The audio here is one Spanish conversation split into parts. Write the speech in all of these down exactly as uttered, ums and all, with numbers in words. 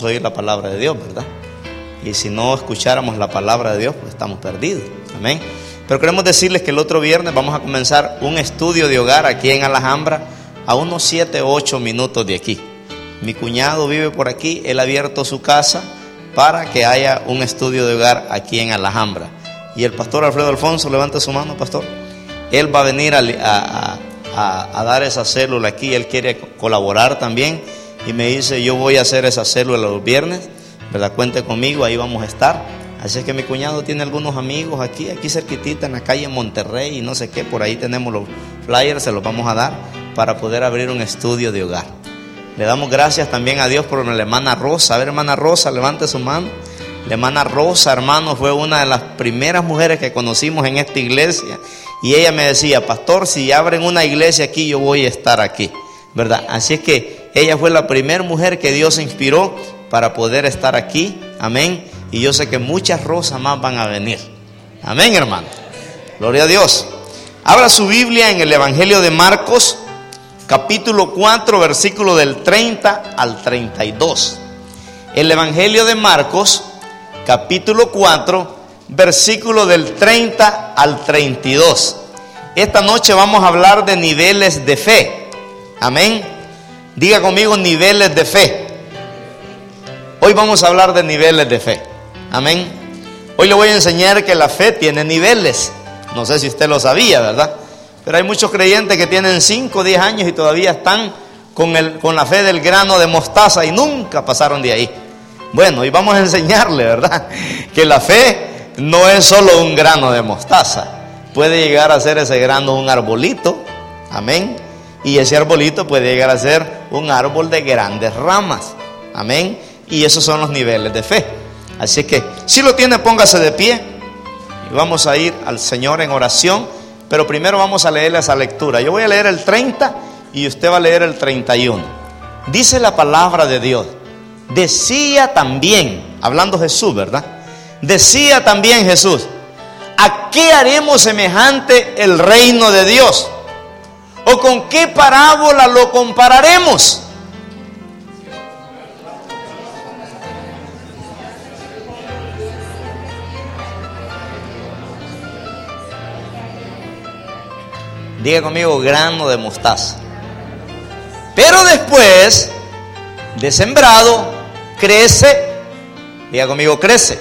oír la palabra de Dios, ¿verdad? Y si no escucháramos la palabra de Dios, pues estamos perdidos. Amén. Pero queremos decirles que el otro viernes vamos a comenzar un estudio de hogar aquí en Alhambra, a unos siete o ocho minutos de aquí. Mi cuñado vive por aquí, él ha abierto su casa para que haya un estudio de hogar aquí en Alhambra. Y el pastor Alfredo Alfonso, levante su mano, pastor. Él va a venir a, a, a, a dar esa célula aquí, él quiere colaborar también. Y me dice, yo voy a hacer esa célula los viernes, ¿verdad? Cuente conmigo, ahí vamos a estar. Así es que mi cuñado tiene algunos amigos aquí, aquí cerquitita en la calle Monterrey y no sé qué, por ahí tenemos los flyers, se los vamos a dar para poder abrir un estudio de hogar. Le damos gracias también a Dios por la hermana Rosa. A ver, hermana Rosa, levante su mano. La hermana Rosa, hermano, fue una de las primeras mujeres que conocimos en esta iglesia. Y ella me decía, pastor, si abren una iglesia aquí, yo voy a estar aquí, ¿verdad? Así es que ella fue la primera mujer que Dios inspiró para poder estar aquí. Amén. Y yo sé que muchas Rosas más van a venir. Amén, hermano. Gloria a Dios. Abra su Biblia en el Evangelio de Marcos, capítulo cuatro, versículo del treinta al treinta y dos. El Evangelio de Marcos, capítulo cuatro, versículo del treinta al treinta y dos. Esta noche vamos a hablar de niveles de fe. Amén. Diga conmigo, niveles de fe. Hoy vamos a hablar de niveles de fe. Amén. Hoy le voy a enseñar que la fe tiene niveles. No sé si usted lo sabía, ¿verdad? Pero hay muchos creyentes que tienen cinco o diez años y todavía están con, el, con la fe del grano de mostaza y nunca pasaron de ahí. Bueno, y vamos a enseñarle, ¿verdad? Que la fe no es solo un grano de mostaza. Puede llegar a ser ese grano un arbolito. Amén. Y ese arbolito puede llegar a ser un árbol de grandes ramas. Amén. Y esos son los niveles de fe. Así que, si lo tiene, póngase de pie. Y vamos a ir al Señor en oración. Pero primero vamos a leerle esa lectura. Yo voy a leer el treinta y usted va a leer el treinta y uno. Dice la palabra de Dios. Decía también, hablando Jesús, ¿verdad? Decía también Jesús, ¿a qué haremos semejante el reino de Dios? ¿O con qué parábola lo compararemos? Diga conmigo, grano de mostaza. Pero después de sembrado, crece. Diga conmigo, crece.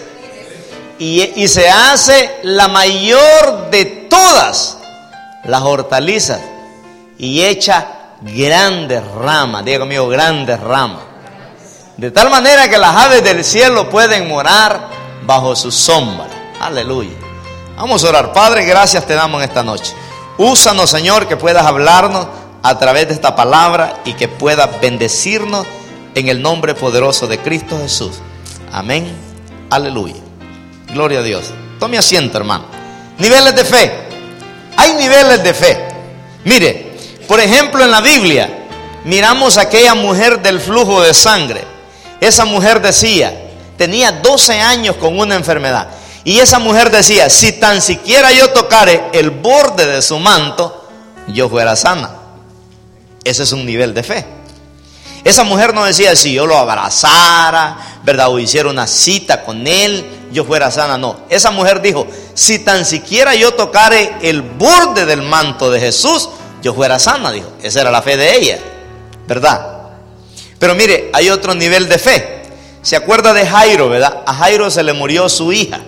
Y, y se hace la mayor de todas las hortalizas. Y echa grandes ramas. Diga conmigo, grandes ramas. De tal manera que las aves del cielo pueden morar bajo su sombra. Aleluya. Vamos a orar. Padre, gracias te damos en esta noche. Úsanos, Señor, que puedas hablarnos a través de esta palabra y que puedas bendecirnos en el nombre poderoso de Cristo Jesús. Amén. Aleluya. Gloria a Dios. Tome asiento, hermano. Niveles de fe. Hay niveles de fe. Mire, por ejemplo, en la Biblia miramos a aquella mujer del flujo de sangre. Esa mujer decía, tenía doce años con una enfermedad. Y esa mujer decía, si tan siquiera yo tocare el borde de su manto, yo fuera sana. Ese es un nivel de fe. Esa mujer no decía, si yo lo abrazara, ¿verdad? O hiciera una cita con él, yo fuera sana. No, esa mujer dijo, si tan siquiera yo tocare el borde del manto de Jesús, yo fuera sana, dijo. Esa era la fe de ella, ¿verdad? Pero mire, hay otro nivel de fe. ¿Se acuerda de Jairo, verdad? A Jairo se le murió su hija.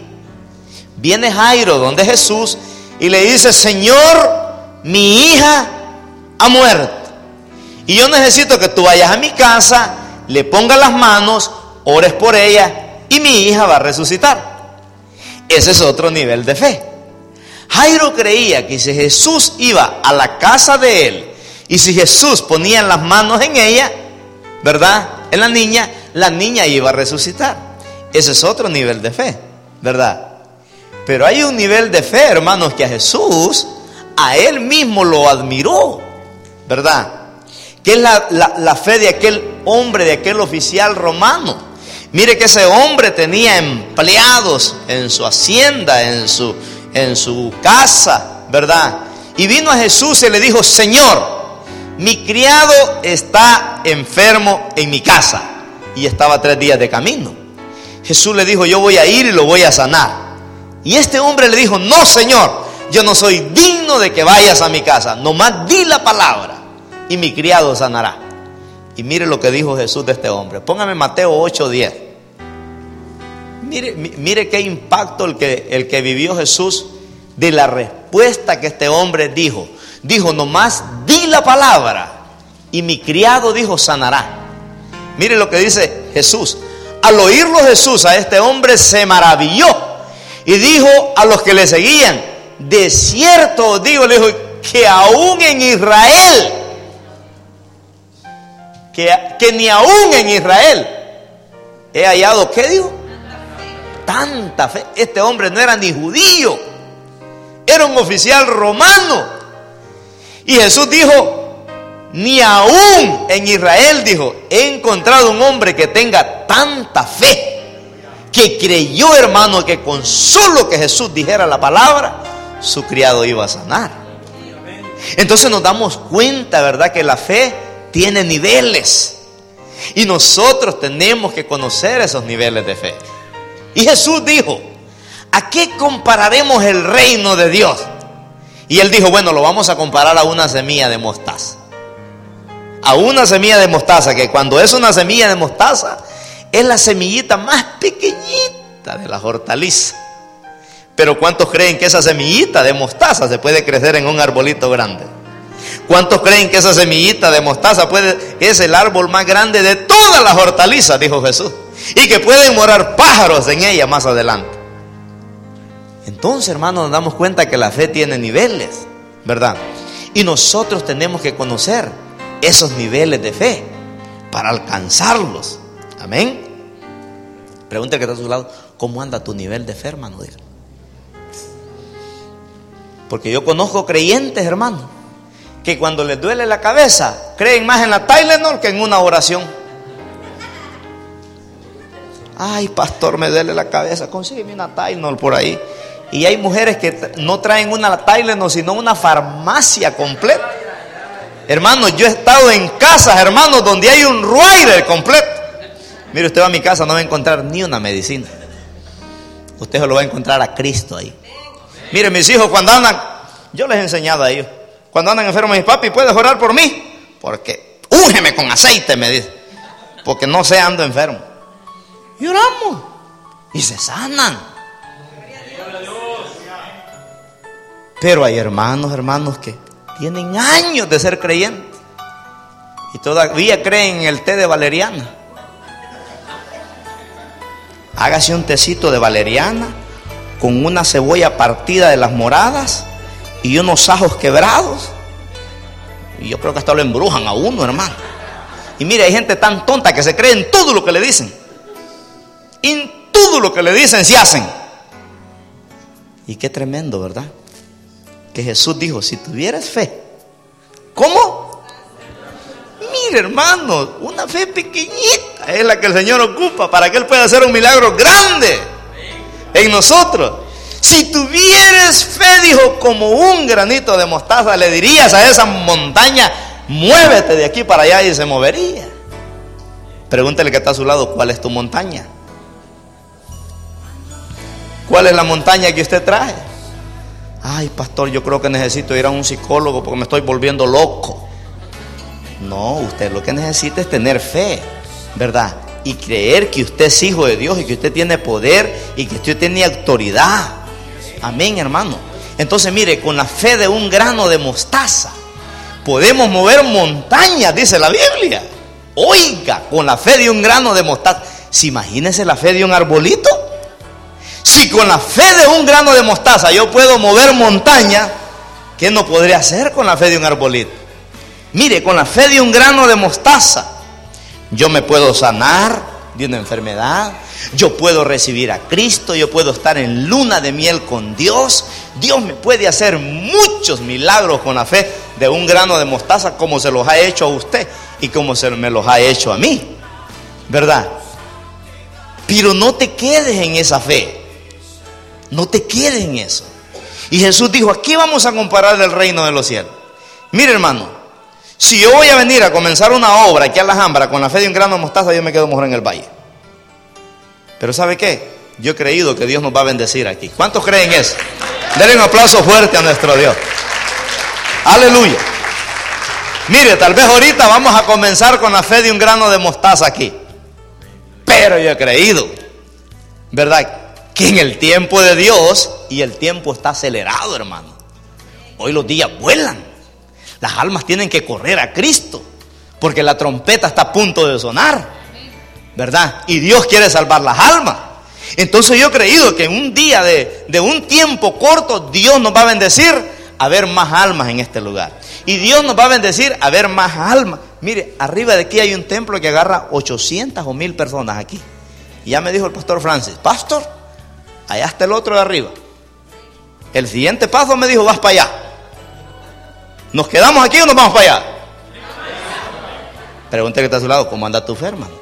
Viene Jairo donde Jesús y le dice, Señor, mi hija ha muerto. Y yo necesito que tú vayas a mi casa, le pongas las manos, ores por ella y mi hija va a resucitar. Ese es otro nivel de fe. Jairo creía que si Jesús iba a la casa de él y si Jesús ponía las manos en ella, ¿verdad? En la niña, la niña iba a resucitar. Ese es otro nivel de fe, ¿verdad? Pero hay un nivel de fe, hermanos, que a Jesús, a él mismo lo admiró, ¿verdad? Que es la, la, la fe de aquel hombre, de aquel oficial romano. Mire que ese hombre tenía empleados en su hacienda, en su, en su casa, ¿verdad? Y vino a Jesús y le dijo, Señor, mi criado está enfermo en mi casa. y estaba tres días de camino. Jesús le dijo: yo voy a ir y lo voy a sanar. Y este hombre le dijo: no, Señor, yo no soy digno de que vayas a mi casa, nomás di la palabra y mi criado sanará. Y mire lo que dijo Jesús de este hombre. Póngame Mateo ocho diez. Mire, mire qué impacto el que, el que vivió Jesús de la respuesta que este hombre dijo. Dijo: nomás di la palabra y mi criado, dijo, sanará. Mire lo que dice Jesús. Al oírlo Jesús a este hombre se maravilló y dijo a los que le seguían: de cierto os digo, le dijo, que aún en Israel, que, que ni aún en Israel he hallado, ¿qué dijo? Tanta fe. Este hombre no era ni judío, era un oficial romano. Y Jesús dijo: ni aún en Israel, dijo, he encontrado un hombre que tenga tanta fe, que creyó, hermano, que con solo que Jesús dijera la palabra, su criado iba a sanar. Entonces nos damos cuenta, ¿verdad?, que la fe tiene niveles, y nosotros tenemos que conocer esos niveles de fe. Y Jesús dijo: ¿a qué compararemos el reino de Dios? Y él dijo: bueno, lo vamos a comparar a una semilla de mostaza. A una semilla de mostaza, que cuando es una semilla de mostaza, es la semillita más pequeñita de las hortalizas. Pero ¿cuántos creen que esa semillita de mostaza se puede crecer en un arbolito grande? ¿Cuántos creen que esa semillita de mostaza puede, es el árbol más grande de todas las hortalizas, dijo Jesús, y que pueden morar pájaros en ella más adelante? Entonces, hermanos, nos damos cuenta que la fe tiene niveles, ¿verdad? Y nosotros tenemos que conocer esos niveles de fe para alcanzarlos. Amén. Pregúntale que está a su lado: ¿cómo anda tu nivel de fe, hermano? Diga. Porque yo conozco creyentes, hermano, que cuando les duele la cabeza creen más en la Tylenol que en una oración. Ay, pastor, me duele la cabeza, consígueme una Tylenol por ahí. Y hay mujeres que no traen una Tylenol, sino una farmacia completa. Hermano, yo he estado en casas, hermanos, donde hay un rider completo. Mire, usted va a mi casa, no va a encontrar ni una medicina. Usted se lo va a encontrar a Cristo ahí. Mire, mis hijos cuando andan, yo les he enseñado a ellos, cuando andan enfermos, me dicen: papi, ¿puedes orar por mí? Porque úngeme con aceite, me dice, porque no sé, ando enfermo. Y oramos y se sanan. Pero hay hermanos, hermanos que tienen años de ser creyentes y todavía creen en el té de valeriana. Hágase un tecito de valeriana con una cebolla partida de las moradas y unos ajos quebrados, y yo creo que hasta lo embrujan a uno, hermano. Y mire, hay gente tan tonta que se cree en todo lo que le dicen, en todo lo que le dicen se hacen. Y qué tremendo, ¿verdad? Que Jesús dijo: si tuvieras fe. ¿Cómo? Mire, hermano, una fe pequeñita es la que el Señor ocupa para que Él pueda hacer un milagro grande en nosotros. Si tuvieras fe, dijo, como un granito de mostaza, le dirías a esa montaña: muévete de aquí para allá, y se movería. Pregúntale que está a su lado: ¿cuál es tu montaña? ¿Cuál es la montaña que usted trae? Ay, pastor, yo creo que necesito ir a un psicólogo porque me estoy volviendo loco. No, usted lo que necesita es tener fe, ¿verdad? Y creer que usted es hijo de Dios y que usted tiene poder y que usted tiene autoridad. Amén, hermano. Entonces, mire, con la fe de un grano de mostaza podemos mover montañas, dice la Biblia. Oiga, con la fe de un grano de mostaza. Si imagínese la fe de un arbolito. Si con la fe de un grano de mostaza yo puedo mover montaña, ¿qué no podría hacer con la fe de un arbolito? Mire, con la fe de un grano de mostaza yo me puedo sanar de una enfermedad, yo puedo recibir a Cristo, yo puedo estar en luna de miel con Dios. Dios me puede hacer muchos milagros con la fe de un grano de mostaza, como se los ha hecho a usted y como se me los ha hecho a mí, ¿verdad? Pero no te quedes en esa fe, no te quedes en eso. Y Jesús dijo: ¿a qué vamos a comparar el reino de los cielos? Mire, hermano, Si yo voy a venir a comenzar una obra aquí a la Alhambra con la fe de un grano de mostaza, yo me quedo mejor en el valle. Pero ¿sabe qué? Yo he creído que Dios nos va a bendecir aquí. ¿Cuántos creen eso? Denle un aplauso fuerte a nuestro Dios. Aleluya. Mire, tal vez ahorita vamos a comenzar con la fe de un grano de mostaza aquí. Pero yo he creído, ¿verdad?, que en el tiempo de Dios, y el tiempo está acelerado, hermano. Hoy los días vuelan. Las almas tienen que correr a Cristo, porque la trompeta está a punto de sonar, ¿verdad? Y Dios quiere salvar las almas. Entonces yo he creído que en un día de, de un tiempo corto, Dios nos va a bendecir a ver más almas en este lugar. Y Dios nos va a bendecir a ver más almas. Mire, arriba de aquí hay un templo que agarra ochocientas o mil personas aquí. Y ya me dijo el pastor Francis: pastor, allá está el otro de arriba. El siguiente paso, me dijo, vas para allá. ¿Nos quedamos aquí o nos vamos para allá? Pregúntale que está a su lado: ¿cómo anda tu fe, hermano?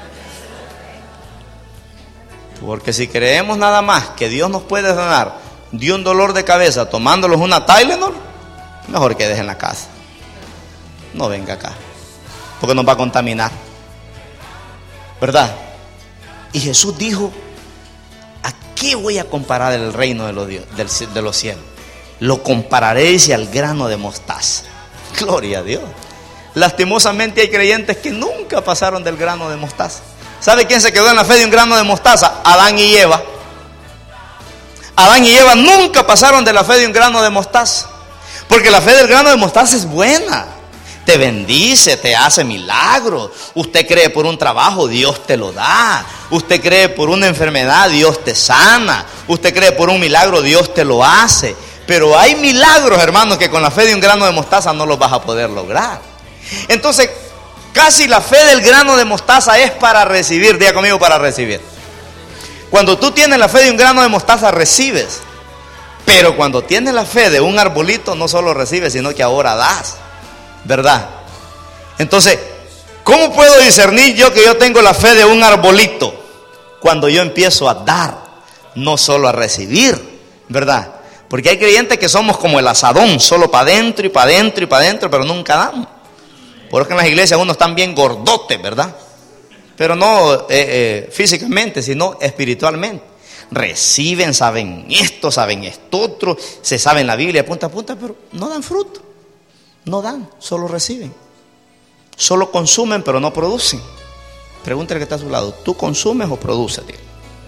Porque si creemos nada más que Dios nos puede sanar de un dolor de cabeza tomándolos una Tylenol, mejor que dejen la casa. No venga acá, porque nos va a contaminar, ¿verdad? Y Jesús dijo: ¿a qué voy a comparar el reino de los, Dios, del, de los cielos? Lo compararéis al grano de mostaza. Gloria a Dios. Lastimosamente hay creyentes que nunca pasaron del grano de mostaza. ¿Sabe quién se quedó en la fe de un grano de mostaza? Adán y Eva. Adán y Eva nunca pasaron de la fe de un grano de mostaza. Porque la fe del grano de mostaza es buena. Te bendice, te hace milagros. Usted cree por un trabajo, Dios te lo da. Usted cree por una enfermedad, Dios te sana. Usted cree por un milagro, Dios te lo hace. Pero hay milagros, hermanos, que con la fe de un grano de mostaza no los vas a poder lograr. Entonces, casi la fe del grano de mostaza es para recibir. Diga conmigo: para recibir. Cuando tú tienes la fe de un grano de mostaza, recibes. Pero cuando tienes la fe de un arbolito, no solo recibes, sino que ahora das, ¿verdad? Entonces, ¿cómo puedo discernir yo que yo tengo la fe de un arbolito? Cuando yo empiezo a dar, no solo a recibir, ¿verdad? Porque hay creyentes que somos como el asadón, solo para adentro y para adentro y para adentro, pero nunca damos. Por eso que en las iglesias unos están bien gordotes, ¿verdad? Pero no eh, eh, físicamente, sino espiritualmente. Reciben, saben esto, saben esto otro, se saben la Biblia punta a punta, pero no dan fruto. No dan, solo reciben. Solo consumen, pero no producen. Pregúntale que está a su lado: ¿tú consumes o produces? Tío?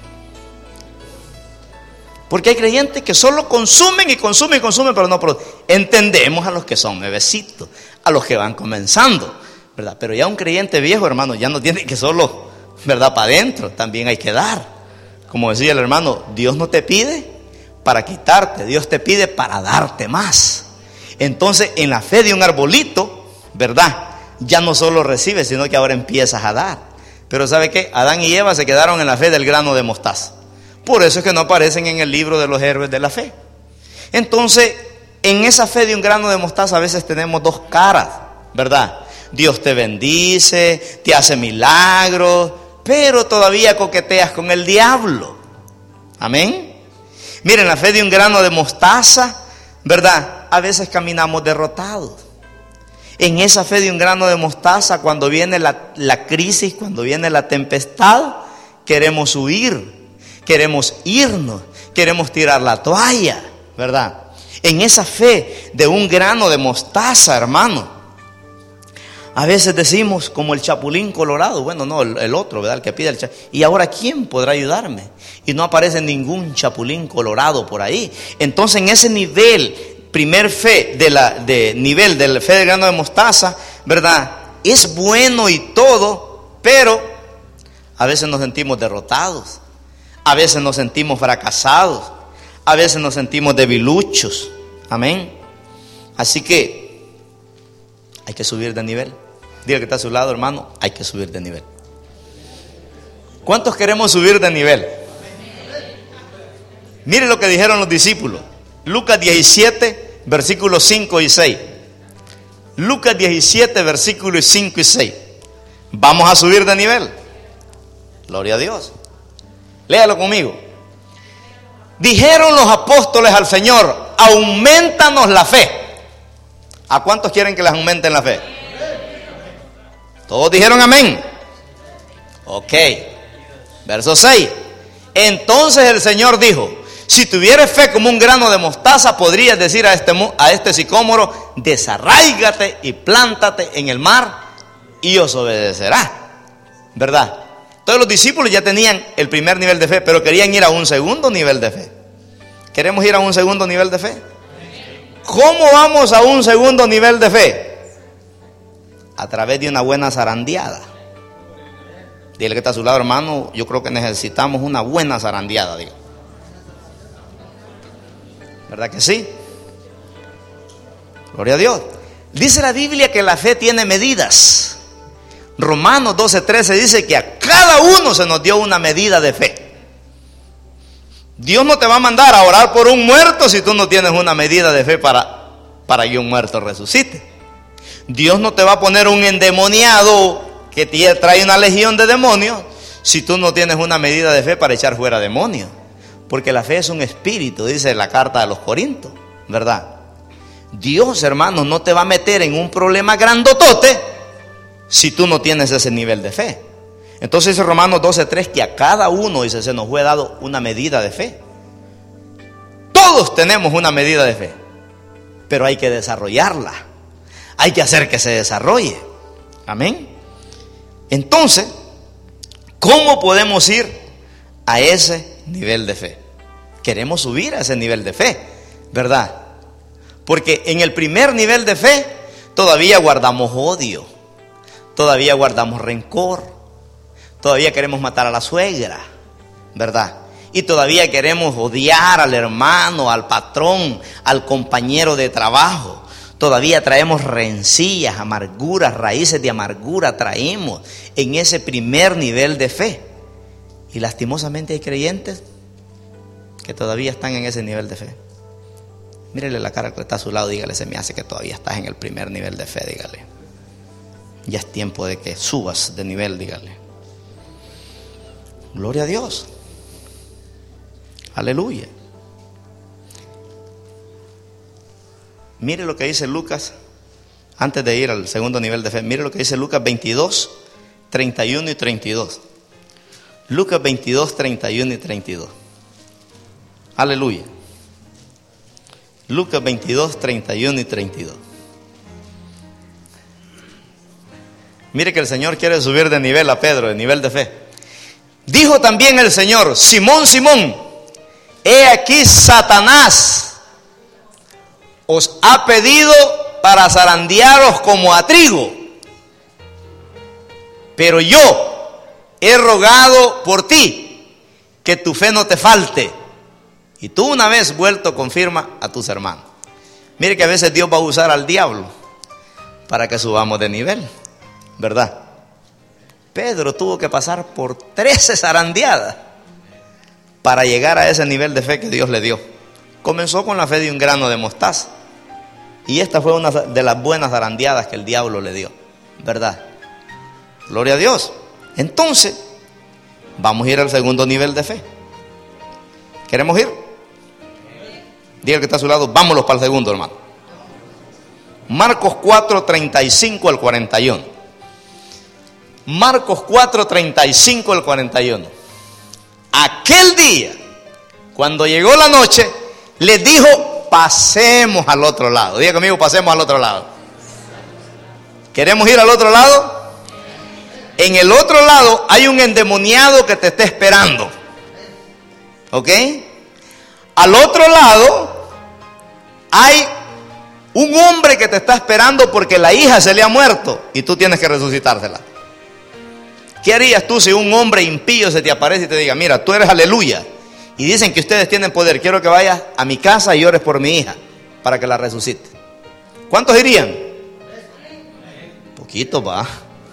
Porque hay creyentes que solo consumen y consumen y consumen, pero no producen. Entendemos a los que son bebecitos, a los que van comenzando, ¿verdad? Pero ya un creyente viejo, hermano, ya no tiene que solo, ¿verdad?, para adentro, también hay que dar. Como decía el hermano, Dios no te pide para quitarte, Dios te pide para darte más. Entonces, en la fe de un arbolito, ¿verdad?, ya no solo recibes, sino que ahora empiezas a dar. Pero ¿sabe qué? Adán y Eva se quedaron en la fe del grano de mostaza. Por eso es que no aparecen en el libro de los héroes de la fe. Entonces, en esa fe de un grano de mostaza a veces tenemos dos caras, ¿verdad? Dios te bendice, te hace milagros, pero todavía coqueteas con el diablo. Amén. Miren, la fe de un grano de mostaza, ¿verdad?, a veces caminamos derrotados. En esa fe de un grano de mostaza, cuando viene la, la crisis, cuando viene la tempestad, queremos huir, queremos irnos, queremos tirar la toalla, ¿verdad? En esa fe de un grano de mostaza, hermano, a veces decimos como el chapulín colorado, bueno, no, el, el otro, ¿verdad?, el que pide el chapulín. Y ahora, ¿quién podrá ayudarme? Y no aparece ningún chapulín colorado por ahí. Entonces, en ese nivel, primer fe, de la de nivel de la fe del grano de mostaza, ¿verdad?, es bueno y todo, pero a veces nos sentimos derrotados, a veces nos sentimos fracasados, a veces nos sentimos debiluchos. Amén. Así que hay que subir de nivel. Diga que está a su lado, hermano, hay que subir de nivel. ¿Cuántos queremos subir de nivel? Mire lo que dijeron los discípulos. Lucas diecisiete, versículos cinco y seis. Lucas diecisiete, versículos cinco y seis. Vamos a subir de nivel. Gloria a Dios. Léalo conmigo. Dijeron los apóstoles al Señor: aumentanos la fe. ¿A cuántos quieren que les aumenten la fe? Todos dijeron amén. Ok. Verso seis. Entonces el Señor dijo: si tuvieres fe como un grano de mostaza, podrías decir a este, a este sicómoro: desarráigate y plántate en el mar, y os obedecerá. ¿Verdad? Todos los discípulos ya tenían el primer nivel de fe, pero querían ir a un segundo nivel de fe. ¿Queremos ir a un segundo nivel de fe? ¿Cómo vamos a un segundo nivel de fe? A través de una buena zarandeada. Dile que está a su lado, hermano: yo creo que necesitamos una buena zarandeada. Digo. ¿Verdad que sí? Gloria a Dios. Dice la Biblia que la fe tiene medidas. Romanos doce trece dice que a cada uno se nos dio una medida de fe. Dios no te va a mandar a orar por un muerto si tú no tienes una medida de fe para, para que un muerto resucite. Dios no te va a poner un endemoniado que te trae una legión de demonios si tú no tienes una medida de fe para echar fuera demonios. Porque la fe es un espíritu, dice la carta de los Corintios, ¿verdad? Dios, hermanos, no te va a meter en un problema grandotote si tú no tienes ese nivel de fe. Entonces dice Romanos doce tres que a cada uno, dice, se nos fue dado una medida de fe. Todos tenemos una medida de fe, pero hay que desarrollarla. Hay que hacer que se desarrolle. Amén. Entonces, ¿cómo podemos ir a ese nivel de fe? Queremos subir a ese nivel de fe, ¿verdad? Porque en el primer nivel de fe todavía guardamos odio, todavía guardamos rencor, todavía queremos matar a la suegra, ¿verdad? Y todavía queremos odiar al hermano, al patrón, al compañero de trabajo. Todavía traemos rencillas, amarguras, raíces de amargura traemos en ese primer nivel de fe. Y lastimosamente hay creyentes que todavía están en ese nivel de fe. Mírele la cara que está a su lado, dígale: se me hace que todavía estás en el primer nivel de fe, dígale. Ya es tiempo de que subas de nivel, dígale. Gloria a Dios. Aleluya. Mire lo que dice Lucas, antes de ir al segundo nivel de fe. Mire lo que dice Lucas veintidós, treinta y uno y treinta y dos. Lucas veintidós, treinta y uno y treinta y dos. Aleluya. Lucas veintidós, treinta y uno y treinta y dos. Mire que el Señor quiere subir de nivel a Pedro, de nivel de fe. Dijo también el Señor: Simón, Simón, he aquí Satanás os ha pedido para zarandearos como a trigo, pero yo he rogado por ti que tu fe no te falte, y tú una vez vuelto confirma a tus hermanos. Mire que a veces Dios va a usar al diablo para que subamos de nivel, ¿verdad? Pedro tuvo que pasar por trece zarandeadas para llegar a ese nivel de fe que Dios le dio. Comenzó con la fe de un grano de mostaza, y esta fue una de las buenas zarandeadas que el diablo le dio, ¿verdad? Gloria a Dios. Entonces, vamos a ir al segundo nivel de fe. ¿Queremos ir? Diga el que está a su lado: vámonos para el segundo, hermano. Marcos cuatro, treinta y cinco al cuarenta y uno. Marcos cuatro, treinta y cinco al cuarenta y uno. Aquel día, cuando llegó la noche, les dijo: pasemos al otro lado. Diga conmigo: pasemos al otro lado. ¿Queremos ir al otro lado? En el otro lado hay un endemoniado que te está esperando. ¿Ok? Al otro lado hay un hombre que te está esperando porque la hija se le ha muerto y tú tienes que resucitársela. ¿Qué harías tú si un hombre impío se te aparece y te diga: mira, tú eres aleluya, y dicen que ustedes tienen poder, quiero que vayas a mi casa y ores por mi hija para que la resucite? ¿Cuántos irían? Poquito va.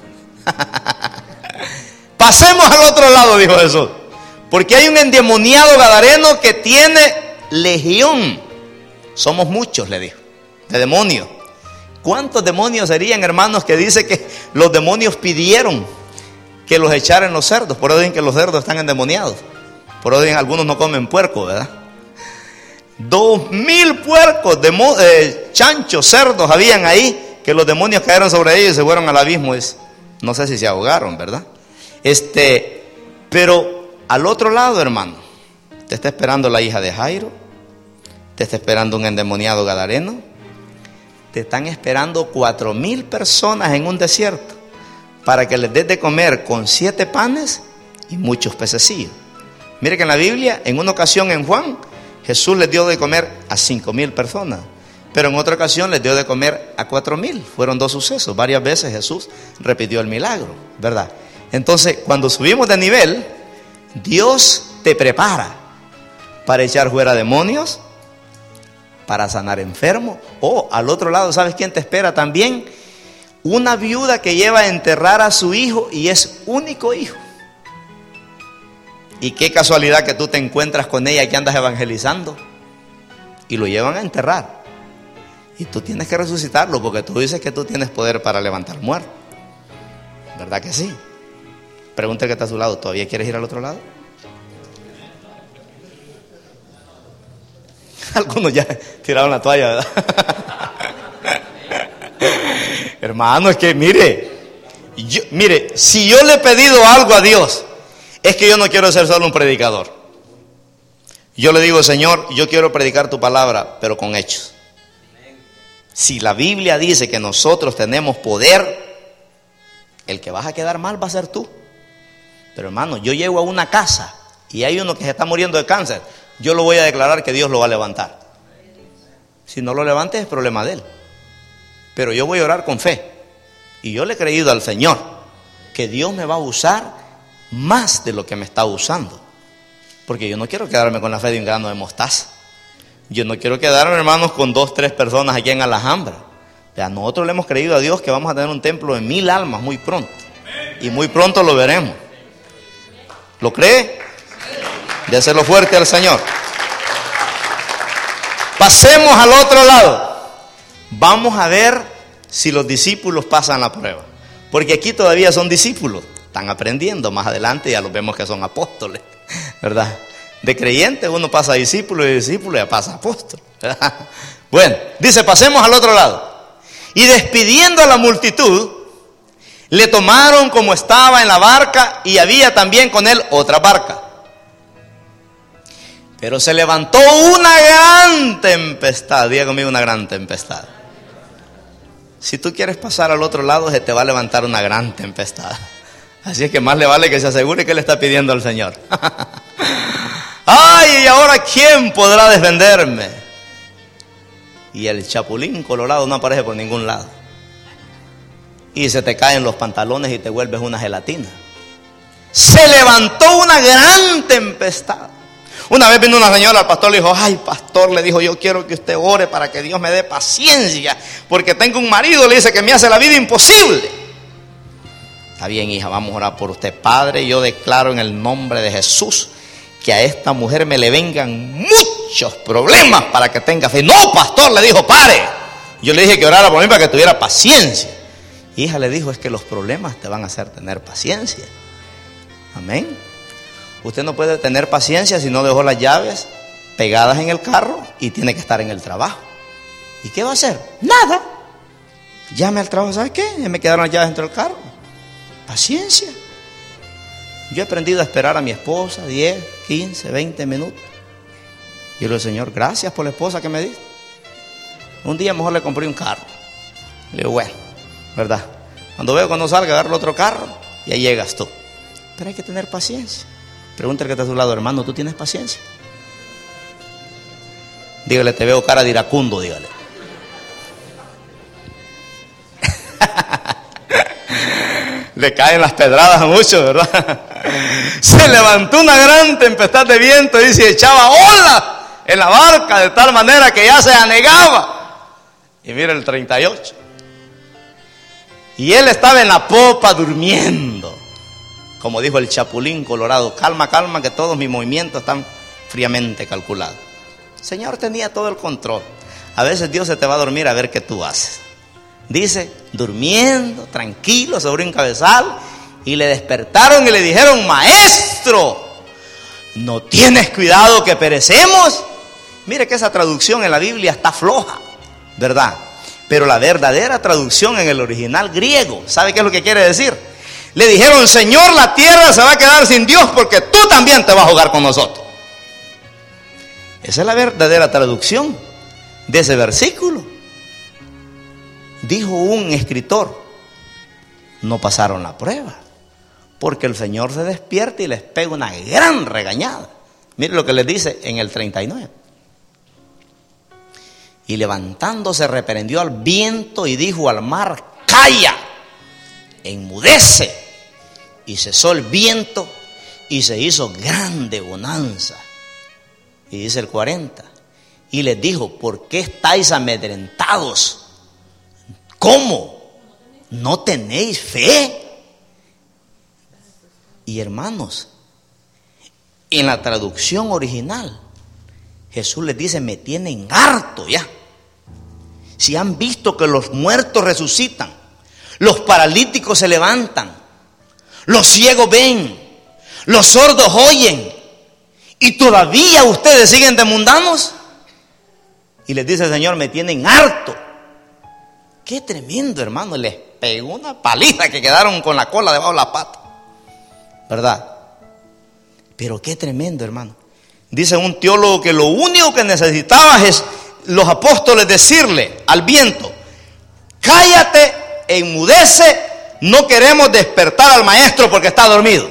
Pasemos al otro lado, dijo Jesús, porque hay un endemoniado gadareno que tiene legión. Somos muchos, le dijo, de demonios. ¿Cuántos demonios serían, hermanos, que dice que los demonios pidieron que los echaran los cerdos? Por eso dicen que los cerdos están endemoniados. Por eso dicen, algunos no comen puerco, ¿verdad? Dos mil puercos, demo, eh, chanchos, cerdos habían ahí, que los demonios cayeron sobre ellos y se fueron al abismo. Dice. No sé si se ahogaron, ¿verdad? Este, pero al otro lado, hermano, te está esperando la hija de Jairo, te está esperando un endemoniado gadareno, te están esperando cuatro mil personas en un desierto para que les des de comer con siete panes y muchos pececillos. Mire que en la Biblia, en una ocasión en Juan, Jesús les dio de comer a cinco mil personas, pero en otra ocasión les dio de comer a cuatro mil. Fueron dos sucesos. Varias veces Jesús repitió el milagro, ¿verdad? Entonces, cuando subimos de nivel, Dios te prepara para echar fuera demonios, para sanar enfermos. O al otro lado, ¿sabes quién te espera también? Una viuda que lleva a enterrar a su hijo y es único hijo. Y qué casualidad que tú te encuentras con ella que andas evangelizando y lo llevan a enterrar. Y tú tienes que resucitarlo porque tú dices que tú tienes poder para levantar muertos. ¿Verdad que sí? Pregúntale que está a su lado, ¿todavía quieres ir al otro lado? Algunos ya tiraron la toalla, ¿verdad? Hermano, es que mire, yo, mire, si yo le he pedido algo a Dios, es que yo no quiero ser solo un predicador. Yo le digo, Señor, yo quiero predicar tu palabra, pero con hechos. Si la Biblia dice que nosotros tenemos poder, el que vas a quedar mal va a ser tú. Pero hermano, yo llego a una casa y hay uno que se está muriendo de cáncer, yo lo voy a declarar que Dios lo va a levantar. Si no lo levante es problema de él. Pero yo voy a orar con fe. Y yo le he creído al Señor que Dios me va a usar más de lo que me está usando. Porque yo no quiero quedarme con la fe de un grano de mostaza. Yo no quiero quedarme, hermanos, con dos, tres personas aquí en Alhambra. O sea, nosotros le hemos creído a Dios que vamos a tener un templo de mil almas muy pronto. Y muy pronto lo veremos. ¿Lo cree? Déselo fuerte al Señor. Pasemos al otro lado. Vamos a ver si los discípulos pasan la prueba. Porque aquí todavía son discípulos. Están aprendiendo. Más adelante ya los vemos que son apóstoles, ¿verdad? De creyente uno pasa a discípulo y de discípulo ya pasa a apóstol, ¿verdad? Bueno, dice, pasemos al otro lado. Y despidiendo a la multitud, le tomaron como estaba en la barca y había también con él otra barca. Pero se levantó una gran tempestad. Diga conmigo, una gran tempestad. Si tú quieres pasar al otro lado, se te va a levantar una gran tempestad. Así es que más le vale que se asegure que le está pidiendo al Señor. ¡Ay! ¿Y ahora quién podrá defenderme? Y el chapulín colorado no aparece por ningún lado. Y se te caen los pantalones y te vuelves una gelatina. Se levantó una gran tempestad. Una vez vino una señora al pastor, le dijo, ay pastor, le dijo, yo quiero que usted ore para que Dios me dé paciencia, porque tengo un marido, le dice que me hace la vida imposible. Está bien, hija, vamos a orar por usted. Padre, yo declaro en el nombre de Jesús que a esta mujer me le vengan muchos problemas para que tenga fe. No, pastor, le dijo, pare. Yo le dije que orara por mí para que tuviera paciencia. Hija, le dijo, es que los problemas te van a hacer tener paciencia. Amén. Usted no puede tener paciencia si no dejó las llaves pegadas en el carro y tiene que estar en el trabajo. ¿Y qué va a hacer? Nada. Llame al trabajo, ¿sabe qué? Me quedaron las llaves dentro del carro. Paciencia. Yo he aprendido a esperar a mi esposa diez, quince, veinte minutos. Y yo le digo, Señor, gracias por la esposa que me diste. Un día mejor le compré un carro. Le digo, bueno, ¿verdad? Cuando veo cuando salga, agarro otro carro y ahí llegas tú. Pero hay que tener paciencia. Pregúntale que está a su lado, hermano, ¿tú tienes paciencia? Dígale, te veo cara de iracundo, dígale. Le caen las pedradas a muchos, ¿verdad? Se levantó una gran tempestad de viento y se echaba olas en la barca de tal manera que ya se anegaba. Y mira el treinta y ocho. Y él estaba en la popa durmiendo. Como dijo el chapulín colorado, calma, calma, que todos mis movimientos están fríamente calculados. El Señor tenía todo el control. A veces Dios se te va a dormir a ver qué tú haces. Dice, durmiendo, tranquilo, sobre un cabezal, y le despertaron y le dijeron, maestro, ¿no tienes cuidado que perecemos? Mire que esa traducción en la Biblia está floja, ¿verdad? Pero la verdadera traducción en el original griego, ¿sabe qué es lo que quiere decir? Le dijeron: Señor, la tierra se va a quedar sin Dios porque tú también te vas a jugar con nosotros. Esa es la verdadera traducción de ese versículo. Dijo un escritor: no pasaron la prueba, porque el Señor se despierta y les pega una gran regañada. Mire lo que les dice en el treinta y nueve. Y levantándose reprendió al viento y dijo al mar: calla, enmudece. Y cesó el viento y se hizo grande bonanza. Y dice el cuarenta: y les dijo: ¿por qué estáis amedrentados? ¿Cómo? ¿No tenéis fe? Y hermanos, en la traducción original, Jesús les dice: me tienen harto ya. Si han visto que los muertos resucitan, los paralíticos se levantan, los ciegos ven, los sordos oyen, y todavía ustedes siguen de mundanos. Y les dice el Señor: me tienen harto. Qué tremendo, hermano. Les pegó una paliza que quedaron con la cola debajo de la pata, ¿verdad? Pero qué tremendo, hermano. Dice un teólogo que lo único que necesitaba es los apóstoles decirle al viento: cállate, enmudece, no queremos despertar al maestro porque está dormido.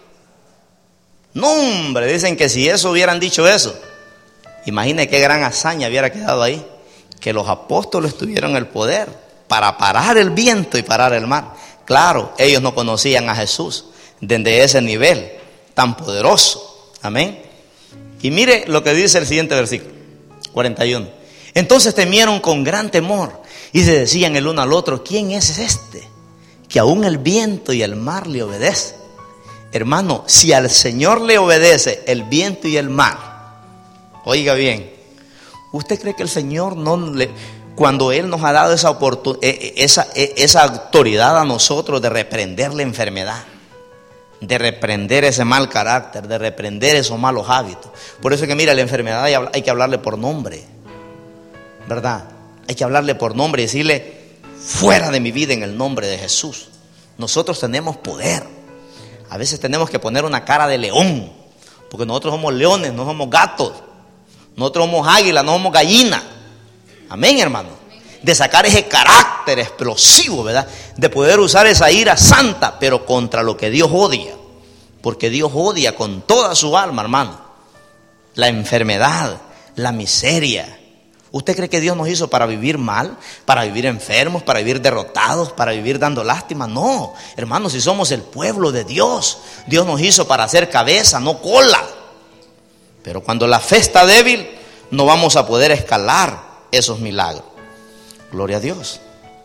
No, hombre, dicen que si eso hubieran dicho eso, imagine qué gran hazaña hubiera quedado ahí, que los apóstoles tuvieron el poder para parar el viento y parar el mar. Claro, ellos no conocían a Jesús desde ese nivel tan poderoso. Amén. Y mire lo que dice el siguiente versículo, cuarenta y uno. Entonces temieron con gran temor y se decían el uno al otro: ¿quién es este que aún el viento y el mar le obedecen? Hermano, si al Señor le obedece el viento y el mar, oiga bien, ¿usted cree que el Señor no le, cuando Él nos ha dado esa oportun, esa, esa autoridad a nosotros de reprender la enfermedad, de reprender ese mal carácter, de reprender esos malos hábitos? Por eso es que mira, la enfermedad hay que hablarle por nombre, ¿verdad? Hay que hablarle por nombre y decirle: fuera de mi vida en el nombre de Jesús. Nosotros tenemos poder. A veces tenemos que poner una cara de león, porque nosotros somos leones, no somos gatos. Nosotros somos águilas, no somos gallinas. Amén, hermano. De sacar ese carácter explosivo, ¿verdad? De poder usar esa ira santa, pero contra lo que Dios odia. Porque Dios odia con toda su alma, hermano, la enfermedad, la miseria. ¿Usted cree que Dios nos hizo para vivir mal, para vivir enfermos, para vivir derrotados, para vivir dando lástima? No, hermanos, si somos el pueblo de Dios, Dios nos hizo para hacer cabeza, no cola. Pero cuando la fe está débil, no vamos a poder escalar esos milagros. Gloria a Dios.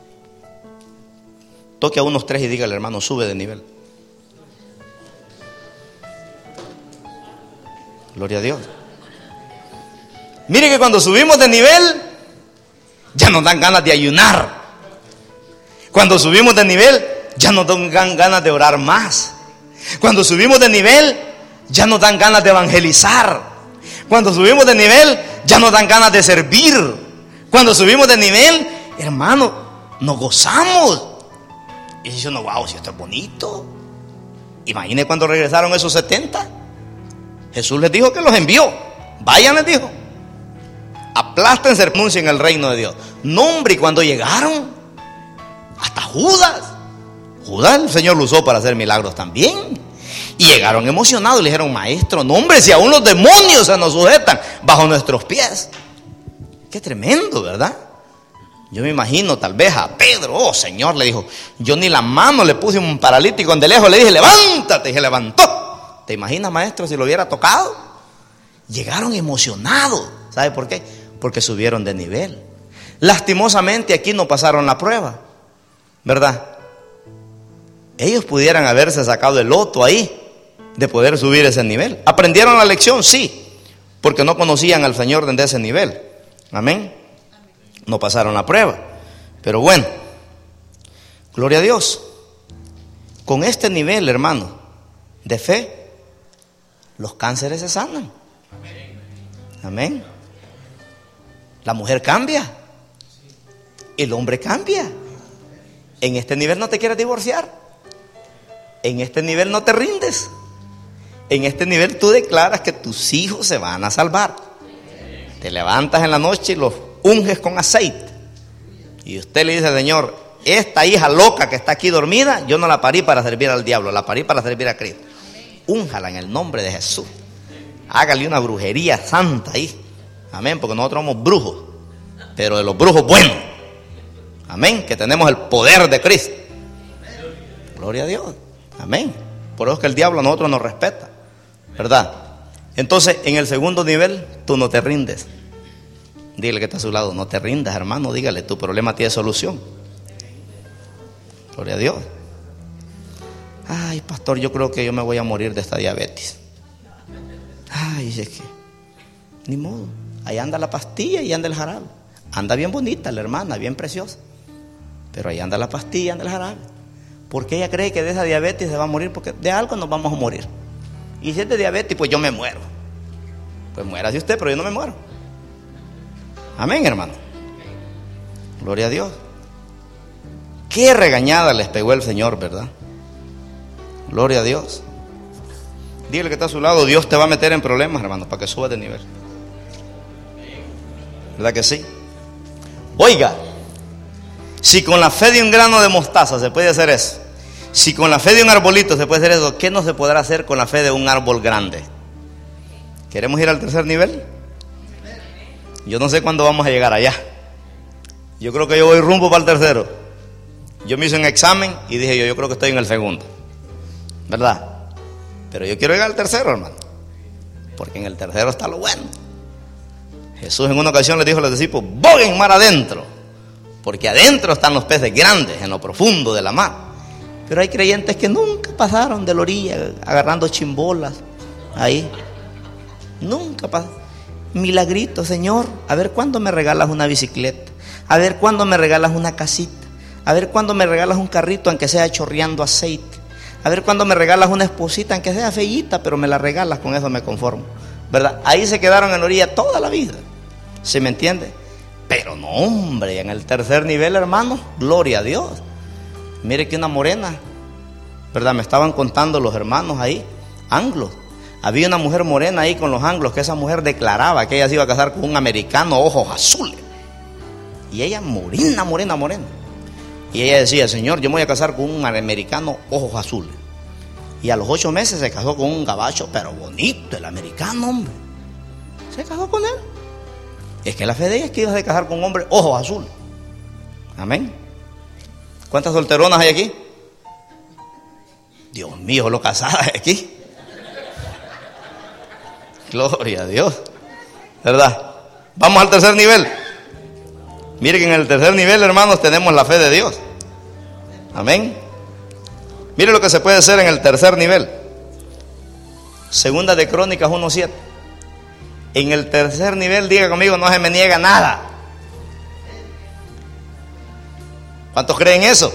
Toque a unos tres y dígale: hermano, sube de nivel. Gloria a Dios. Mire que cuando subimos de nivel, ya nos dan ganas de ayunar. Cuando subimos de nivel, ya nos dan ganas de orar más. Cuando subimos de nivel, ya nos dan ganas de evangelizar. Cuando subimos de nivel, ya nos dan ganas de servir. Cuando subimos de nivel, hermano, nos gozamos. Y dice uno: wow, si esto es bonito. Imagine cuando regresaron esos setenta. Jesús les dijo que los envió. Vayan, les dijo. Aplástense, renuncien el reino de Dios. No, hombre, y cuando llegaron, hasta Judas. Judas el Señor lo usó para hacer milagros también. Y llegaron emocionados y le dijeron: maestro, no, hombre, si aún los demonios se nos sujetan bajo nuestros pies. Qué tremendo, ¿verdad? Yo me imagino tal vez a Pedro: oh Señor, le dijo, yo ni la mano le puse a un paralítico de lejos, le dije: levántate, y se levantó. ¿Te imaginas, maestro, si lo hubiera tocado? Llegaron emocionados. ¿Sabe por qué? Porque subieron de nivel. Lastimosamente aquí no pasaron la prueba, ¿verdad? Ellos pudieran haberse sacado el loto ahí de poder subir ese nivel. ¿Aprendieron la lección? Sí, porque no conocían al Señor desde ese nivel. Amén. No pasaron la prueba. Pero bueno, gloria a Dios. Con este nivel, hermano, de fe, los cánceres se sanan. Amén. La mujer cambia. El hombre cambia. En este nivel no te quieres divorciar. En este nivel no te rindes. En este nivel tú declaras que tus hijos se van a salvar. Te levantas en la noche y los unges con aceite. Y usted le dice, Señor, esta hija loca que está aquí dormida, yo no la parí para servir al diablo, la parí para servir a Cristo. Únjala en el nombre de Jesús. Hágale una brujería santa ahí. Amén, porque nosotros somos brujos, pero de los brujos buenos. Amén, que tenemos el poder de Cristo. Gloria a Dios. Amén. Por eso es que el diablo a nosotros nos respeta, ¿verdad? Entonces, en el segundo nivel, tú no te rindes. Dígale que está a su lado, no te rindas, hermano. Dígale, tu problema tiene solución. Gloria a Dios. Ay, pastor, yo creo que yo me voy a morir de esta diabetes. Ay, es que ni modo. Ahí anda la pastilla y anda el jarabe. Anda bien bonita la hermana, bien preciosa. Pero ahí anda la pastilla, anda el jarabe. Porque ella cree que de esa diabetes se va a morir, porque de algo nos vamos a morir. Y si es de diabetes, pues yo me muero. Pues muérase usted, pero yo no me muero. Amén, hermano. Gloria a Dios. Qué regañada les pegó el Señor, ¿verdad? Gloria a Dios. Dígale que está a su lado, Dios te va a meter en problemas, hermano, para que subas de nivel. ¿Verdad que sí? Oiga, si con la fe de un grano de mostaza se puede hacer eso, si con la fe de un arbolito se puede hacer eso, ¿qué no se podrá hacer con la fe de un árbol grande? ¿Queremos ir al tercer nivel? Yo no sé cuándo vamos a llegar allá. Yo creo que yo voy rumbo para el tercero. Yo me hice un examen y dije yo, yo creo que estoy en el segundo, ¿verdad? Pero yo quiero llegar al tercero, hermano, porque en el tercero está lo bueno. Jesús en una ocasión le dijo a los discípulos, boguen mar adentro, porque adentro están los peces grandes, en lo profundo de la mar. Pero hay creyentes que nunca pasaron de la orilla agarrando chimbolas ahí. Nunca pasaron. Milagrito, Señor, a ver cuándo me regalas una bicicleta, a ver cuándo me regalas una casita, a ver cuándo me regalas un carrito aunque sea chorreando aceite, a ver cuándo me regalas una esposita aunque sea feíta, pero me la regalas, con eso me conformo, ¿verdad? Ahí se quedaron en la orilla toda la vida, ¿se me entiende? Pero no, hombre, en el tercer nivel, hermano, gloria a Dios. Mire que una morena, ¿verdad? Me estaban contando los hermanos ahí, anglos. Había una mujer morena ahí con los anglos, que esa mujer declaraba que ella se iba a casar con un americano ojos azules. Y ella morena, morena, morena. Y ella decía, Señor, yo me voy a casar con un americano ojos azules. Y a los ocho meses se casó con un gabacho, pero bonito, el americano, hombre. Se casó con él. Es que la fe de ella es que iba a casar con un hombre ojos azules. Amén. ¿Cuántas solteronas hay aquí? Dios mío, lo casadas hay aquí. Gloria a Dios, ¿verdad? Vamos al tercer nivel. Mire que en el tercer nivel, hermanos, tenemos la fe de Dios. Amén. Mire lo que se puede hacer en el tercer nivel. Segunda de Crónicas uno siete. En el tercer nivel, diga conmigo, no se me niega nada. ¿Cuántos creen eso?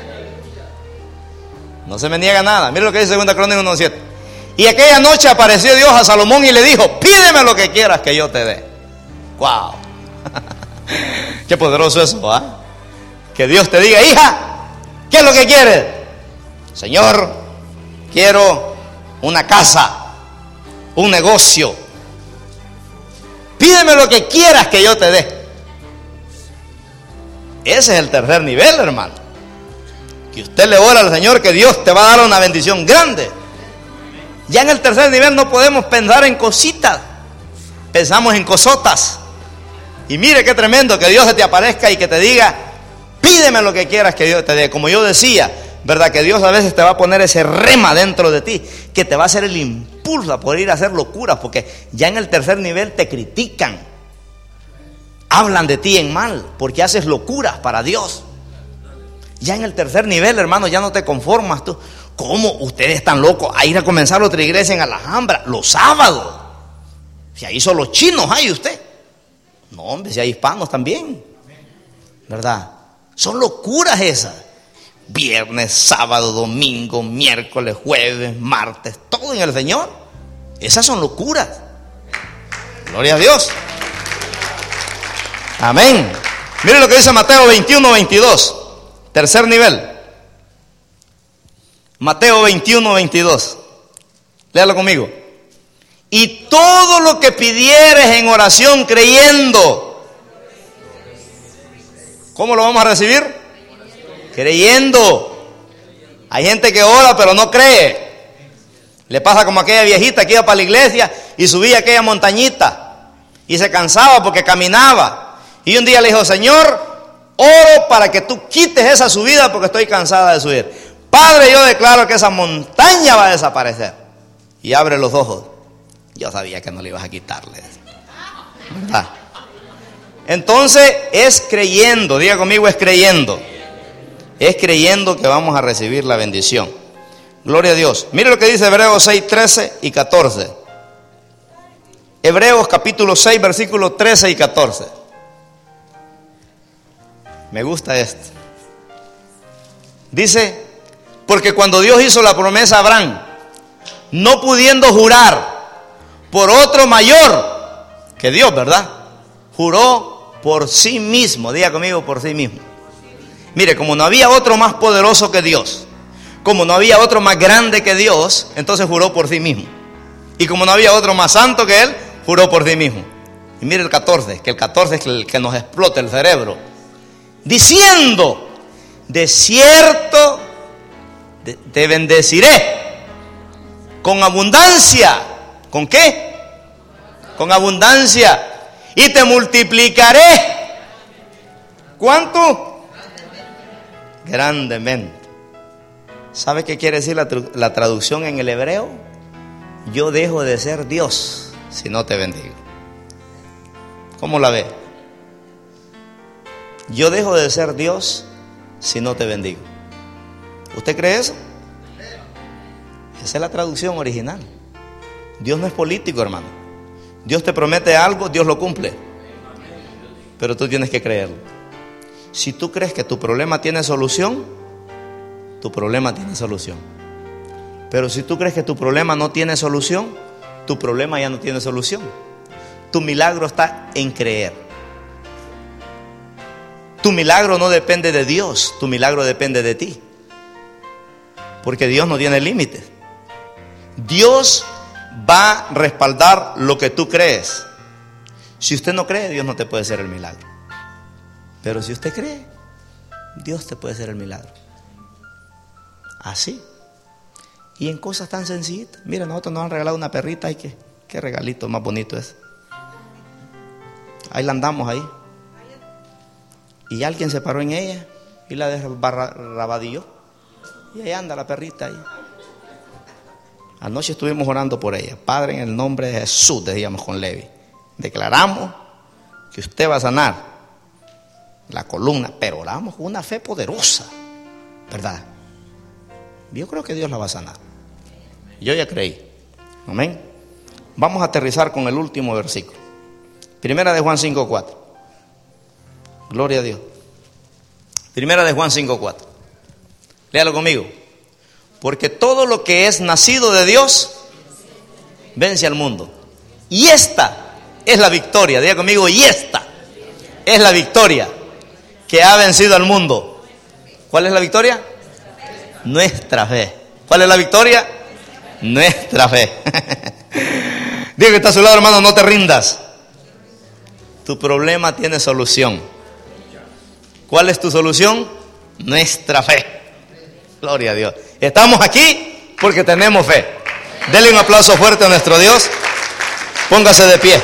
No se me niega nada. Mire lo que dice Segunda Crónicas uno siete. Y aquella noche apareció Dios a Salomón y le dijo, pídeme lo que quieras que yo te dé. ¡Wow! Qué poderoso eso, ¿ah? ¿eh? Que Dios te diga, hija, ¿qué es lo que quieres? Señor, quiero una casa, un negocio. Pídeme lo que quieras que yo te dé. Ese es el tercer nivel, hermano. Que usted le ora al Señor que Dios te va a dar una bendición grande. Ya en el tercer nivel no podemos pensar en cositas, pensamos en cosotas. Y mire qué tremendo que Dios se te aparezca y que te diga, pídeme lo que quieras que Dios te dé. Como yo decía, ¿verdad? Que Dios a veces te va a poner ese rema dentro de ti, que te va a hacer el impulso a poder ir a hacer locuras, porque ya en el tercer nivel te critican, hablan de ti en mal, porque haces locuras para Dios. Ya en el tercer nivel, hermano, ya no te conformas tú. ¿Cómo ustedes están locos a ir a comenzar otra iglesia en Alhambra los sábados? Si ahí solo chinos hay usted. No, hombre, si hay hispanos también, ¿verdad? Son locuras esas. Viernes, sábado, domingo, miércoles, jueves, martes, todo en el Señor. Esas son locuras. Gloria a Dios. Amén. Miren lo que dice Mateo veintiuno, veintidós. Tercer nivel. Mateo veintiuno, veintidós. Léalo conmigo. Y todo lo que pidieres en oración creyendo. ¿Cómo lo vamos a recibir? Creyendo. Hay gente que ora pero no cree. Le pasa como aquella viejita que iba para la iglesia y subía aquella montañita y se cansaba porque caminaba. Y un día le dijo: Señor, oro para que tú quites esa subida porque estoy cansada de subir. Padre, yo declaro que esa montaña va a desaparecer. Y abre los ojos. Yo sabía que no le ibas a quitarle. ¿Verdad? Entonces es creyendo, diga conmigo, es creyendo. Es creyendo que vamos a recibir la bendición. Gloria a Dios. Mire lo que dice Hebreos seis, trece y catorce. Hebreos capítulo seis, versículos trece y catorce. Me gusta esto. Dice: porque cuando Dios hizo la promesa a Abraham, no pudiendo jurar por otro mayor que Dios, ¿verdad? Juró por sí mismo. Diga conmigo, por sí mismo. Mire, como no había otro más poderoso que Dios, como no había otro más grande que Dios, entonces juró por sí mismo. Y como no había otro más santo que Él, juró por sí mismo. Y mire el catorce, que el catorce es el que nos explota el cerebro. Diciendo: de cierto te, te bendeciré con abundancia. ¿Con qué? Con abundancia. Y te multiplicaré. ¿Cuánto? Grandemente. ¿Sabe qué quiere decir la, la traducción en el hebreo? Yo dejo de ser Dios si no te bendigo. ¿Cómo la ve? Yo dejo de ser Dios si no te bendigo. ¿Usted cree eso? Esa es la traducción original. Dios no es político, hermano. Dios te promete algo, Dios lo cumple. Pero tú tienes que creerlo. Si tú crees que tu problema tiene solución, tu problema tiene solución. Pero si tú crees que tu problema no tiene solución, tu problema ya no tiene solución. Tu milagro está en creer. Tu milagro no depende de Dios, tu milagro depende de ti. Porque Dios no tiene límites. Dios va a respaldar lo que tú crees. Si usted no cree, Dios no te puede hacer el milagro. Pero si usted cree, Dios te puede hacer el milagro. Así. Y en cosas tan sencillitas. Mira, nosotros nos han regalado una perrita. Ay, qué, qué regalito más bonito es. Ahí la andamos ahí. Y alguien se paró en ella y la desbarrabadilló. Y ahí anda la perrita ahí. Anoche estuvimos orando por ella. Padre, en el nombre de Jesús, decíamos con Levi, declaramos que usted va a sanar la columna, pero oramos con una fe poderosa, ¿verdad? Yo creo que Dios la va a sanar. Yo ya creí. Amén. Vamos a aterrizar con el último versículo. Primera de Juan cinco, cuatro. Gloria a Dios. Primera de Juan cinco, cuatro. Léalo conmigo. Porque todo lo que es nacido de Dios vence al mundo. Y esta es la victoria. Diga conmigo, y esta es la victoria que ha vencido al mundo. ¿Cuál es la victoria? Nuestra fe. ¿Cuál es la victoria? Nuestra fe. Diga que está a su lado, hermano, no te rindas. Tu problema tiene solución. ¿Cuál es tu solución? Nuestra fe. Gloria a Dios. Estamos aquí porque tenemos fe. Denle un aplauso fuerte a nuestro Dios. Póngase de pie.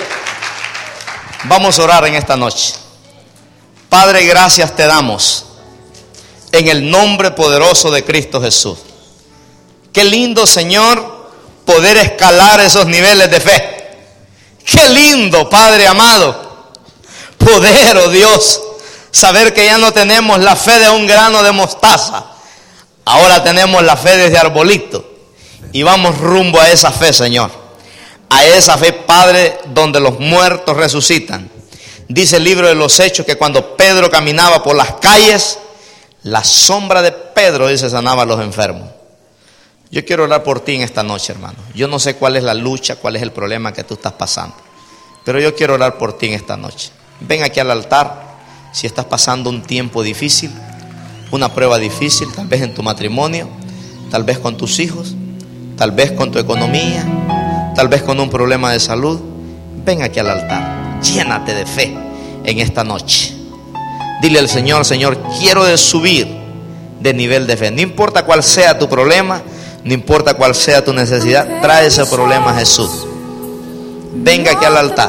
Vamos a orar en esta noche. Padre, gracias te damos en el nombre poderoso de Cristo Jesús. Qué lindo, Señor, poder escalar esos niveles de fe. Qué lindo, Padre amado, poder, oh Dios, saber que ya no tenemos la fe de un grano de mostaza. Ahora tenemos la fe desde arbolito. Y vamos rumbo a esa fe, Señor. A esa fe, Padre, donde los muertos resucitan. Dice el libro de los Hechos que cuando Pedro caminaba por las calles, la sombra de Pedro, dice, sanaba a los enfermos. Yo quiero orar por ti en esta noche, hermano. Yo no sé cuál es la lucha, cuál es el problema que tú estás pasando, pero yo quiero orar por ti en esta noche. Ven aquí al altar. Si estás pasando un tiempo difícil, una prueba difícil, tal vez en tu matrimonio, tal vez con tus hijos, tal vez con tu economía, tal vez con un problema de salud, ven aquí al altar, llénate de fe en esta noche. Dile al Señor: Señor, quiero de subir de nivel de fe. No importa cuál sea tu problema, no importa cuál sea tu necesidad, trae ese problema a Jesús. Venga aquí al altar.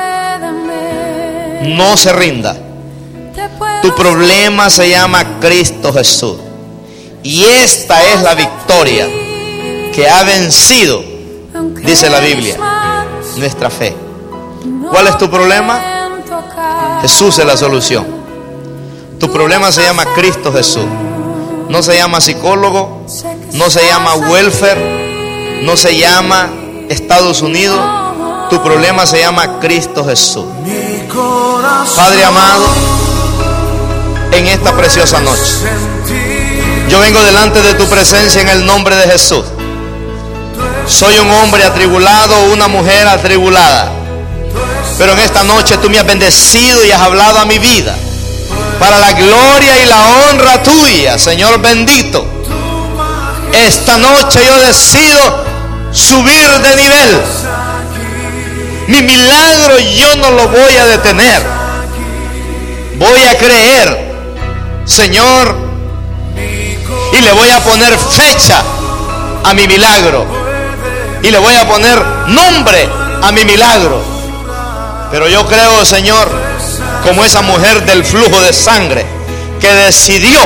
No se rinda. Tu problema se llama Cristo Jesús. Y esta es la victoria que ha vencido, dice la Biblia, nuestra fe. ¿Cuál es tu problema? Jesús es la solución. Tu problema se llama Cristo Jesús. No se llama psicólogo, no se llama welfare, no se llama Estados Unidos. Tu problema se llama Cristo Jesús. Padre amado, en esta preciosa noche, yo vengo delante de tu presencia en el nombre de Jesús. Soy un hombre atribulado, una mujer atribulada, pero en esta noche tú me has bendecido y has hablado a mi vida para la gloria y la honra tuya, Señor bendito. Esta noche yo decido subir de nivel. Mi milagro yo no lo voy a detener. Voy a creer, Señor, y le voy a poner fecha a mi milagro, y le voy a poner nombre a mi milagro. Pero yo creo, Señor, como esa mujer del flujo de sangre que decidió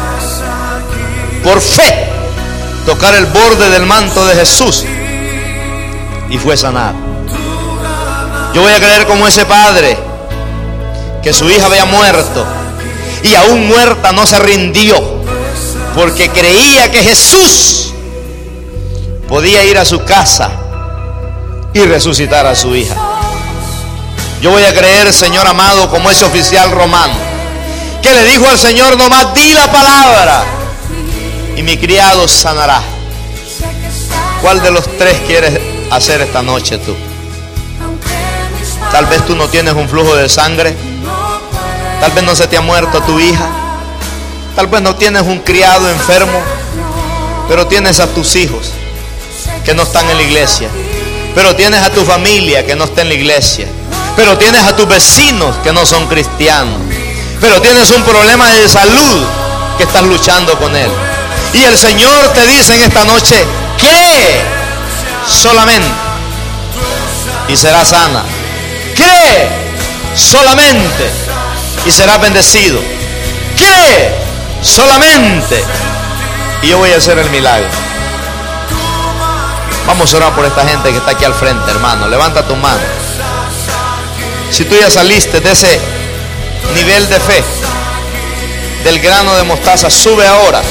por fe tocar el borde del manto de Jesús y fue sanada. Yo voy a creer como ese padre que su hija había muerto y aún muerta no se rindió, porque creía que Jesús podía ir a su casa y resucitar a su hija. Yo voy a creer, Señor amado, como ese oficial romano que le dijo al Señor: nomás di la palabra y mi criado sanará. ¿Cuál de los tres quieres hacer esta noche tú? Tal vez tú no tienes un flujo de sangre, tal vez no se te ha muerto tu hija, tal vez no tienes un criado enfermo, pero tienes a tus hijos que no están en la iglesia, pero tienes a tu familia que no está en la iglesia, pero tienes a tus vecinos que no son cristianos, pero tienes un problema de salud que estás luchando con él. Y el Señor te dice en esta noche: cree solamente y serás sana. Cree solamente y serás bendecido. Cree solamente y yo voy a hacer el milagro. Vamos a orar por esta gente que está aquí al frente, hermano. Levanta tu mano. Si tú ya saliste de ese nivel de fe, del grano de mostaza, sube ahora.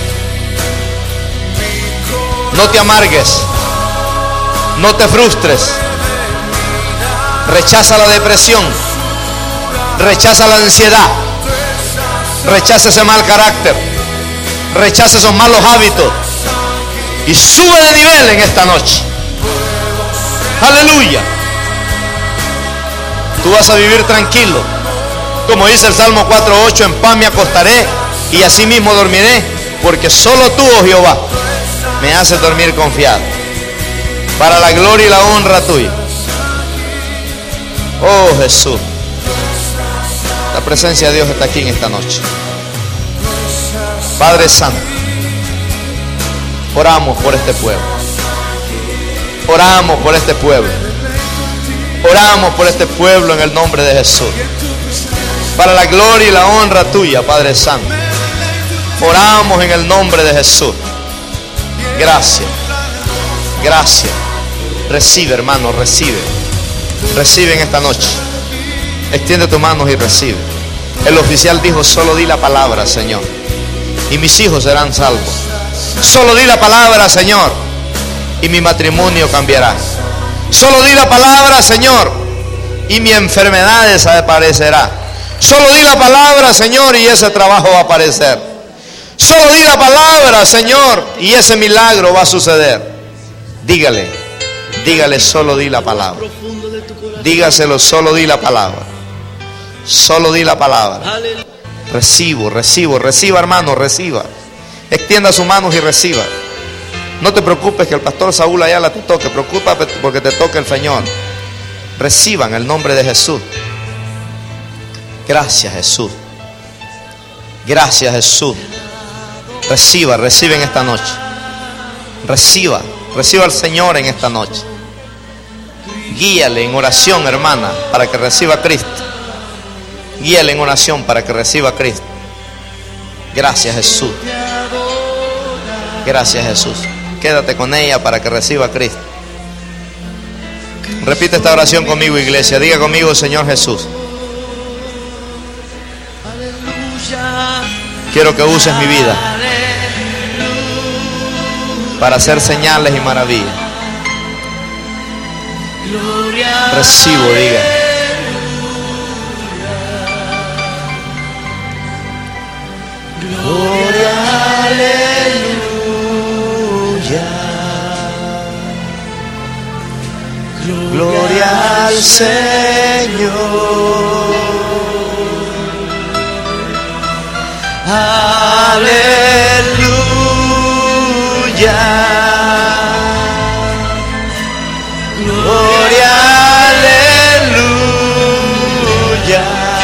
No te amargues, no te frustres. Rechaza la depresión, rechaza la ansiedad, rechaza ese mal carácter, rechaza esos malos hábitos y sube de nivel en esta noche. Aleluya. Tú vas a vivir tranquilo, como dice el Salmo cuatro ocho: en paz me acostaré y así mismo dormiré, porque solo tú, oh Jehová, me haces dormir confiado, para la gloria y la honra tuya. Oh Jesús, la presencia de Dios está aquí en esta noche. Padre Santo, oramos por este pueblo, oramos por este pueblo, oramos por este pueblo en el nombre de Jesús, para la gloria y la honra tuya, Padre Santo. Oramos en el nombre de Jesús. Gracias, gracias. Recibe, hermano, recibe. Recibe en esta noche. Extiende tus manos y recibe. El oficial dijo: solo di la palabra, Señor, y mis hijos serán salvos. Solo di la palabra, Señor, y mi matrimonio cambiará. Solo di la palabra, Señor, y mi enfermedad desaparecerá. Solo di la palabra, Señor, y ese trabajo va a aparecer. Solo di la palabra, Señor, y ese milagro va a suceder. Dígale, dígale: solo di la palabra. Dígaselo: solo di la palabra. Solo di la palabra. Recibo, recibo, reciba, hermano, reciba. Extienda sus manos y reciba. No te preocupes que el pastor Saúl Ayala te toque. Preocúpate porque te toque el Señor. Reciban el nombre de Jesús. Gracias, Jesús. Gracias, Jesús. Reciba, recibe en esta noche. Reciba, reciba al Señor en esta noche. Guíale en oración, hermana, para que reciba a Cristo. Guíale en oración para que reciba a Cristo. Gracias, Jesús. Gracias, Jesús. Quédate con ella para que reciba a Cristo. Repite esta oración conmigo, iglesia. Diga conmigo: Señor Jesús, quiero que uses mi vida para hacer señales y maravillas. Recibo, diga. Gloria, aleluya. Gloria al Señor. Aleluya. Gloria, aleluya.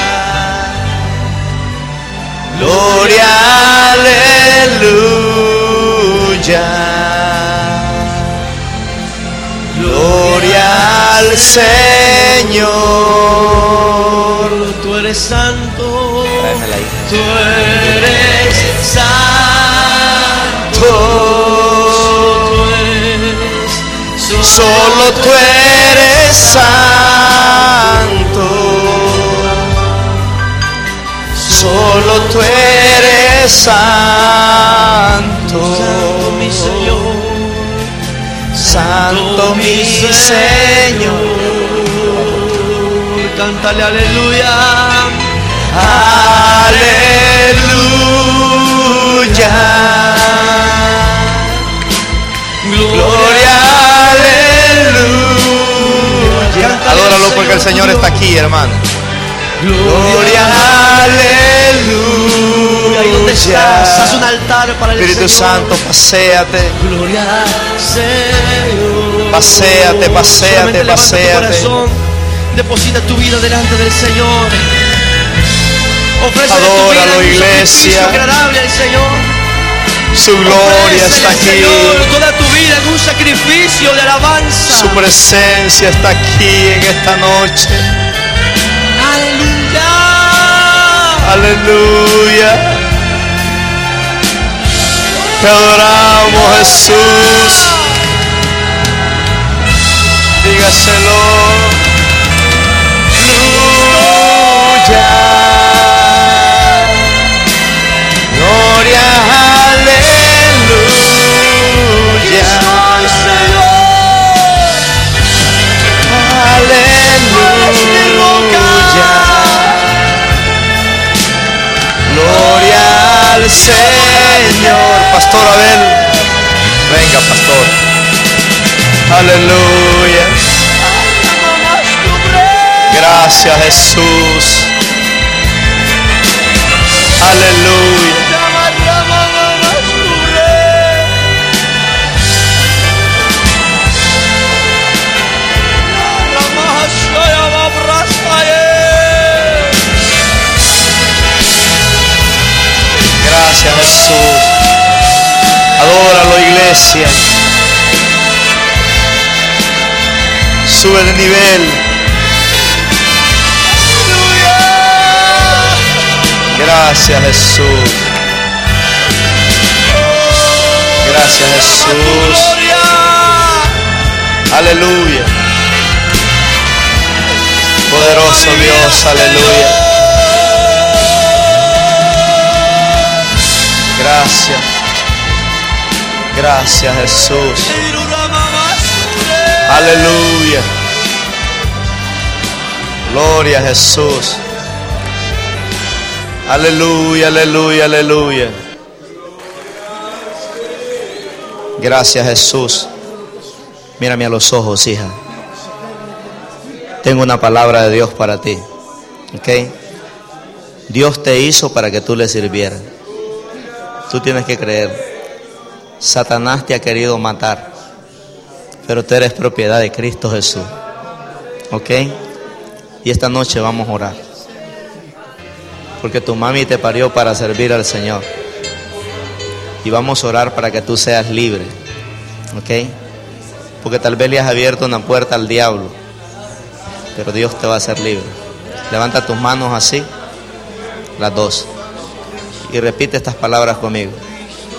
Gloria, aleluya. Gloria al Señor. Tú eres santo. Tráemela ahí. Tú eres santo. Solo tú eres santo. Solo tú eres santo. Santo mi Señor. Santo mi Señor. Cántale aleluya. Aleluya. Gloria, aleluya. Adóralo porque el Señor está aquí, hermano. Gloria, aleluya. Ahí donde estás, haz un altar para el Espíritu Señor. Santo, paséate. Gloria al Señor. Paséate, paséate, Solamente levanta tu paséate. corazón, deposita tu vida delante del Señor. Ofrece tu vida Adóralo, en un iglesia. sacrificio agradable al Señor. Su gloria Ofrécele, está aquí. Señor, toda tu vida en un sacrificio de alabanza. Su presencia está aquí en esta noche. Aleluya. Aleluya. Te adoramos, Jesús. Dígaselo. Aleluya. Gloria, aleluya. Aleluya. Gloria al Señor. Pastor Abel, venga, pastor. Aleluya. Gracias, Jesús. Aleluya. Gracias, Jesús. Adóralo, iglesia. Sube de nivel. Gracias, Jesús. Gracias, Jesús. Aleluya. Poderoso Dios, aleluya. Gracias. Gracias, Jesús. Aleluya. Gloria a Jesús. Aleluya, aleluya, aleluya. Gracias, Jesús. Mírame a los ojos, hija. Tengo una palabra de Dios para ti. ¿Ok? Dios te hizo para que tú le sirvieras. Tú tienes que creer. Satanás te ha querido matar, pero tú eres propiedad de Cristo Jesús. ¿Ok? Y esta noche vamos a orar, porque tu mami te parió para servir al Señor. Y vamos a orar para que tú seas libre. ¿Ok? Porque tal vez le has abierto una puerta al diablo, pero Dios te va a hacer libre. Levanta tus manos así, las dos, y repite estas palabras conmigo.